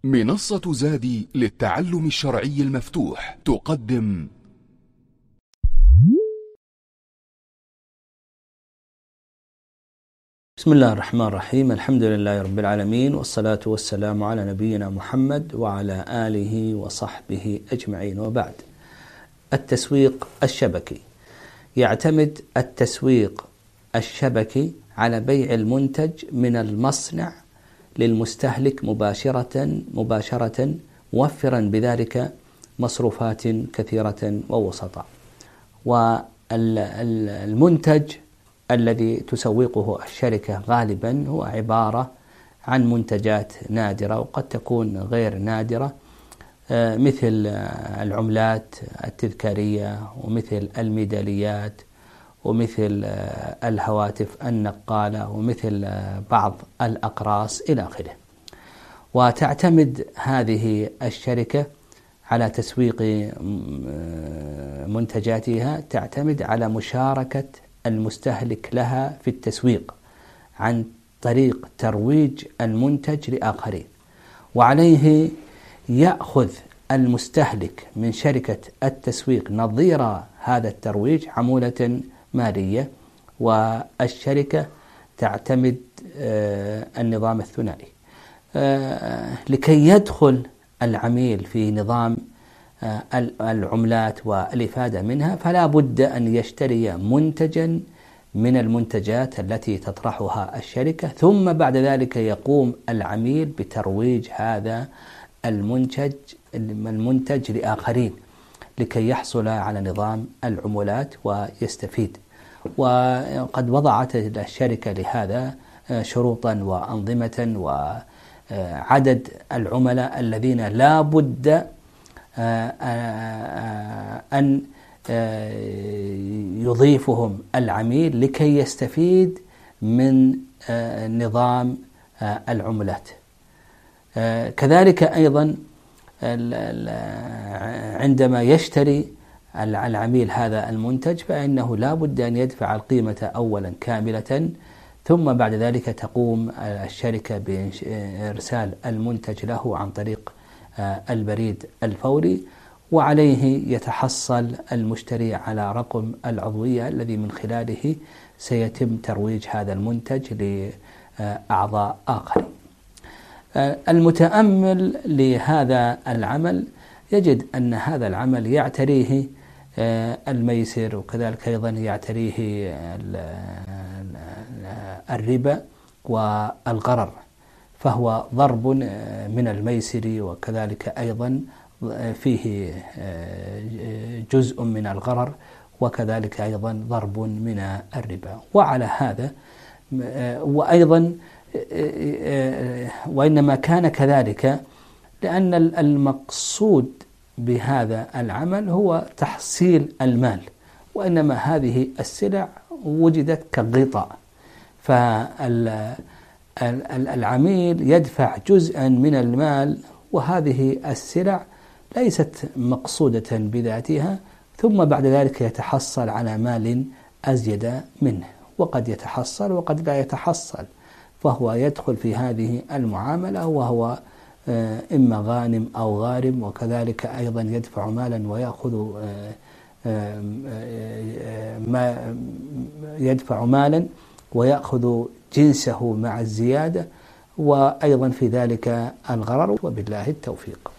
منصة زادي للتعلم الشرعي المفتوح تقدم بسم الله الرحمن الرحيم. الحمد لله رب العالمين، والصلاة والسلام على نبينا محمد وعلى آله وصحبه أجمعين، وبعد. التسويق الشبكي. يعتمد التسويق الشبكي على بيع المنتج من المصنع للمستهلك مباشرة موفرا بذلك مصروفات كثيرة ووسطا. والمنتج الذي تسوقه الشركة غالبا هو عبارة عن منتجات نادرة وقد تكون غير نادرة، مثل العملات التذكارية، ومثل الميداليات، ومثل الهواتف النقالة، ومثل بعض الأقراص إلى آخره. وتعتمد هذه الشركة على تسويق منتجاتها، تعتمد على مشاركة المستهلك لها في التسويق عن طريق ترويج المنتج لآخرين، وعليه يأخذ المستهلك من شركة التسويق نظير هذا الترويج عمولة مالية. والشركة تعتمد النظام الثنائي. لكي يدخل العميل في نظام العملات والإفادة منها، فلا بد أن يشتري منتجا من المنتجات التي تطرحها الشركة، ثم بعد ذلك يقوم العميل بترويج هذا المنتج لآخرين لكي يحصل على نظام العمولات ويستفيد. وقد وضعت الشركة لهذا شروطا وأنظمة وعدد العملاء الذين لا بد أن يضيفهم العميل لكي يستفيد من نظام العملات. كذلك أيضا عندما يشتري العميل هذا المنتج، فإنه لا بد أن يدفع القيمة أولا كاملة، ثم بعد ذلك تقوم الشركة بإرسال المنتج له عن طريق البريد الفوري، وعليه يتحصل المشتري على رقم العضوية الذي من خلاله سيتم ترويج هذا المنتج لأعضاء آخرين. المتأمل لهذا العمل يجد أن هذا العمل يعتريه الميسر، وكذلك أيضا يعتريه الربا والغرر، فهو ضرب من الميسر، وكذلك أيضا فيه جزء من الغرر، وكذلك أيضا ضرب من الربا. وعلى هذا وأيضا وإنما كان كذلك لأن المقصود بهذا العمل هو تحصيل المال، وإنما هذه السلع وجدت كغطاء، فالعميل يدفع جزءا من المال، وهذه السلع ليست مقصودة بذاتها، ثم بعد ذلك يتحصل على مال أزيد منه، وقد يتحصل وقد لا يتحصل، فهو يدخل في هذه المعاملة وهو إما غانم أو غارم، وكذلك أيضا يدفع مالا ويأخذ يدفع مالا ويأخذ جنسه مع الزيادة، وأيضا في ذلك الغرر، وبالله التوفيق.